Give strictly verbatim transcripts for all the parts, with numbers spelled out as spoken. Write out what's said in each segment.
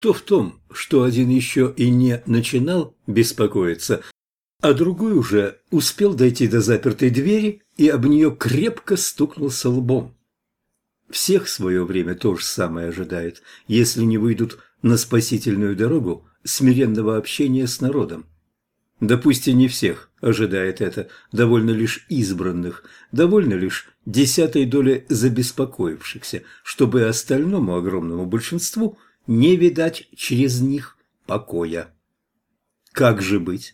то в том, что один еще и не начинал беспокоиться, а другой уже успел дойти до запертой двери и об нее крепко стукнулся лбом. Всех в свое время то же самое ожидает, если не выйдут на спасительную дорогу смиренного общения с народом. Да пусть и не всех ожидает это, довольно лишь избранных, довольно лишь десятой доли забеспокоившихся, чтобы остальному огромному большинству не видать через них покоя. Как же быть?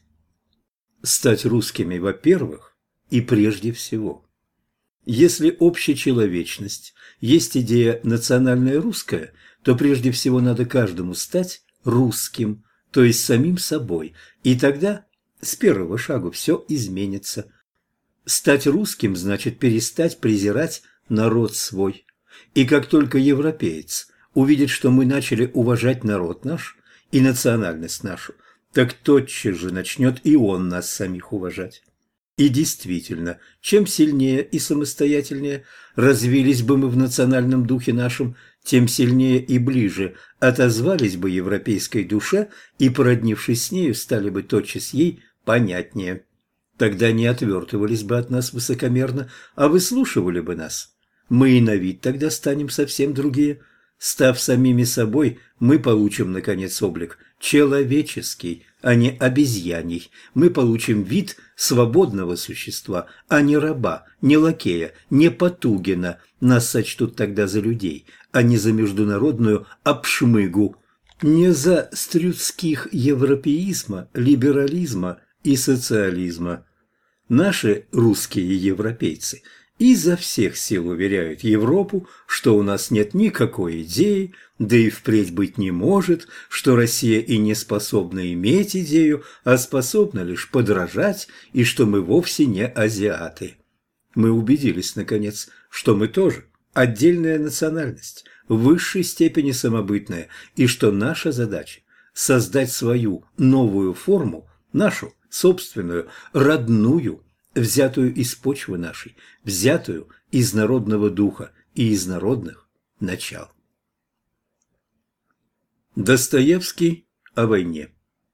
Стать русскими, во-первых, и прежде всего. Если общечеловечность есть идея национальная русская, то прежде всего надо каждому стать русским, то есть самим собой, и тогда с первого шага все изменится. Стать русским значит перестать презирать народ свой. И как только европеец увидит, что мы начали уважать народ наш и национальность нашу, так тотчас же начнет и он нас самих уважать. И действительно, чем сильнее и самостоятельнее развились бы мы в национальном духе нашем, тем сильнее и ближе отозвались бы европейской душе и, породнившись с нею, стали бы тотчас ей понятнее. Тогда не отвертывались бы от нас высокомерно, а выслушивали бы нас. Мы и на вид тогда станем совсем другие. Став самими собой, мы получим, наконец, облик человеческий, а не обезьяний. Мы получим вид свободного существа, а не раба, не лакея, не Потугина. Нас сочтут тогда за людей, а не за международную обшмыгу, не за стрюцких европеизма, либерализма и социализма. Наши русские европейцы изо всех сил уверяют Европу, что у нас нет никакой идеи, да и впредь быть не может, что Россия и не способна иметь идею, а способна лишь подражать, и что мы вовсе не азиаты. Мы убедились, наконец, что мы тоже отдельная национальность, в высшей степени самобытная, и что наша задача – создать свою новую форму, нашу собственную, родную, взятую из почвы нашей, взятую из народного духа и из народных начал. Достоевский о войне.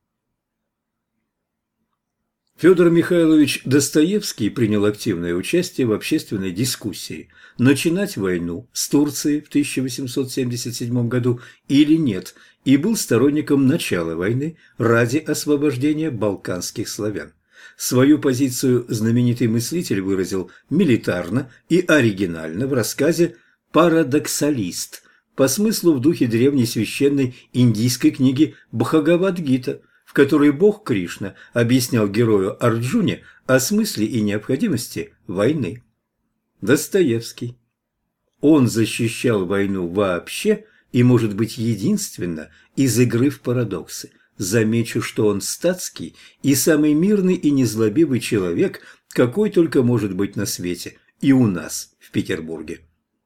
Федор Михайлович Достоевский принял активное участие в общественной дискуссии, начинать войну с Турцией в тысяча восемьсот семьдесят седьмом году или нет, и был сторонником начала войны ради освобождения балканских славян. Свою позицию знаменитый мыслитель выразил милитарно и оригинально в рассказе «Парадоксалист», по смыслу в духе древней священной индийской книги Бхагавад-гита, в которой Бог Кришна объяснял герою Арджуне о смысле и необходимости войны. Достоевский. Он защищал войну вообще и, может быть, единственно из игры в парадоксы. Замечу, что он статский и самый мирный и незлобивый человек, какой только может быть на свете, и у нас, в Петербурге.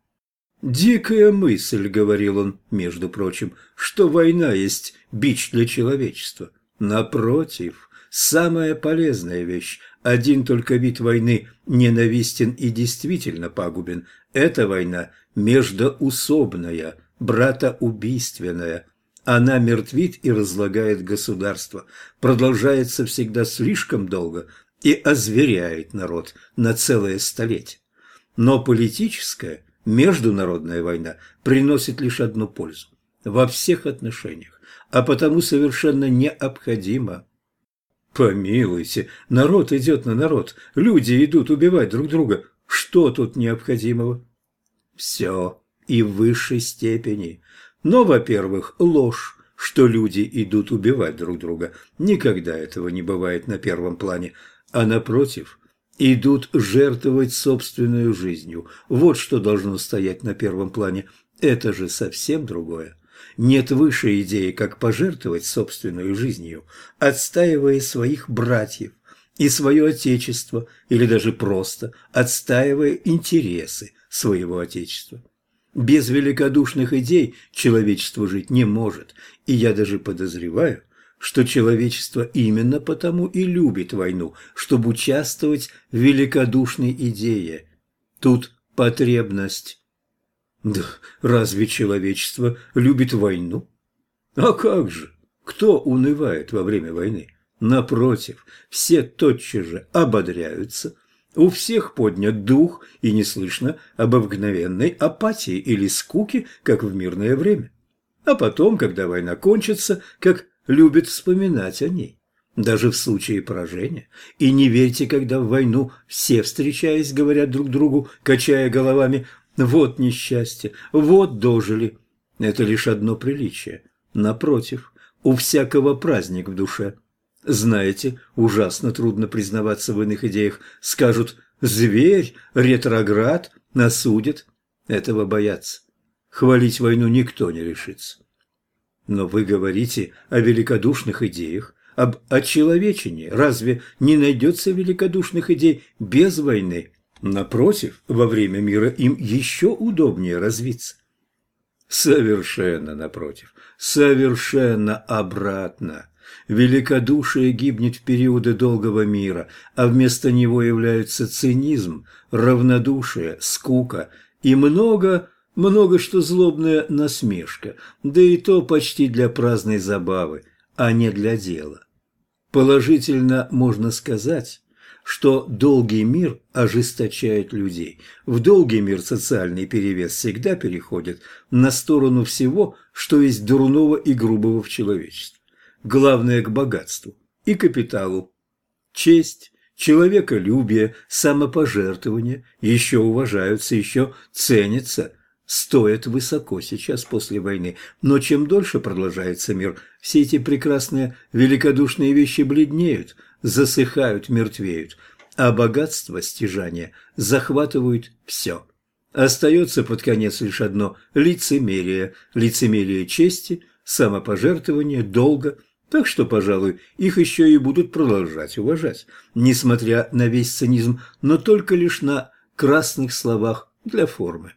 «Дикая мысль, — говорил он, между прочим, — что война есть бич для человечества. Напротив, самая полезная вещь, один только вид войны ненавистен и действительно пагубен. Это война междоусобная, братоубийственная. Она мертвит и разлагает государство, продолжается всегда слишком долго и озверяет народ на целое столетие. Но политическая, международная война приносит лишь одну пользу во всех отношениях, а потому совершенно необходима. Помилуйте, народ идет на народ, люди идут убивать друг друга. Что тут необходимого? Все, и в высшей степени. Но, во-первых, ложь, что люди идут убивать друг друга. Никогда этого не бывает на первом плане, а напротив, идут жертвовать собственной жизнью. Вот что должно стоять на первом плане. Это же совсем другое. Нет выше идеи, как пожертвовать собственной жизнью, отстаивая своих братьев и свое отечество, или даже просто отстаивая интересы своего отечества. Без великодушных идей человечество жить не может, и я даже подозреваю, что человечество именно потому и любит войну, чтобы участвовать в великодушной идее. Тут потребность. Да разве человечество любит войну? А как же? Кто унывает во время войны? Напротив, все тотчас же ободряются, у всех поднят дух, и не слышно обыкновенной апатии или скуки, как в мирное время. А потом, когда война кончится, как любят вспоминать о ней, даже в случае поражения. И не верьте, когда в войну все, встречаясь, говорят друг другу, качая головами: «Вот несчастье, вот дожили». Это лишь одно приличие. Напротив, у всякого праздник в душе. Знаете, ужасно трудно признаваться в иных идеях. Скажут: «Зверь, ретроград, осудят». Этого боятся. Хвалить войну никто не решится. Но вы говорите о великодушных идеях, об очеловечении. Разве не найдется великодушных идей без войны? Напротив, во время мира им еще удобнее развиться. Совершенно напротив, совершенно обратно. Великодушие гибнет в периоды долгого мира, а вместо него являются цинизм, равнодушие, скука и много, много что злобная насмешка, да и то почти для праздной забавы, а не для дела. Положительно можно сказать, что долгий мир ожесточает людей. В долгий мир социальный перевес всегда переходит на сторону всего, что есть дурного и грубого в человечестве. Главное к богатству и капиталу. Честь, человеколюбие, самопожертвование еще уважаются, еще ценятся, стоят высоко сейчас после войны. Но чем дольше продолжается мир, все эти прекрасные великодушные вещи бледнеют, засыхают, мертвеют, а богатство, стяжания захватывают все. Остается под конец лишь одно – лицемерие, лицемерие чести, самопожертвование, долга. Так что, пожалуй, их еще и будут продолжать уважать, несмотря на весь цинизм, но только лишь на красных словах для формы.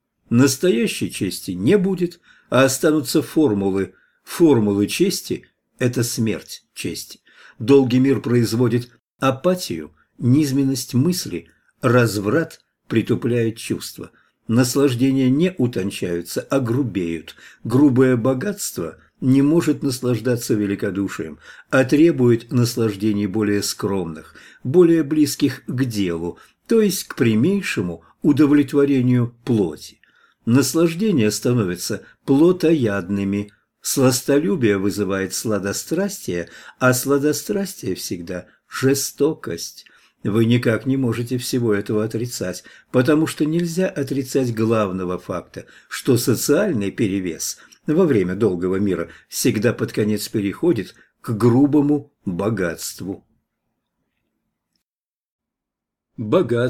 Настоящей чести не будет, а останутся формулы. Формулы чести – это смерть чести. Долгий мир производит апатию, низменность мысли, разврат притупляет чувства. Наслаждения не утончаются, а грубеют. Грубое богатство не может наслаждаться великодушием, а требует наслаждений более скромных, более близких к делу, то есть к прямейшему удовлетворению плоти. Наслаждения становятся плотоядными. Сластолюбие вызывает сладострастие, а сладострастие всегда жестокость. Вы никак не можете всего этого отрицать, потому что нельзя отрицать главного факта, что социальный перевес во время долгого мира всегда под конец переходит к грубому богатству. Богатство.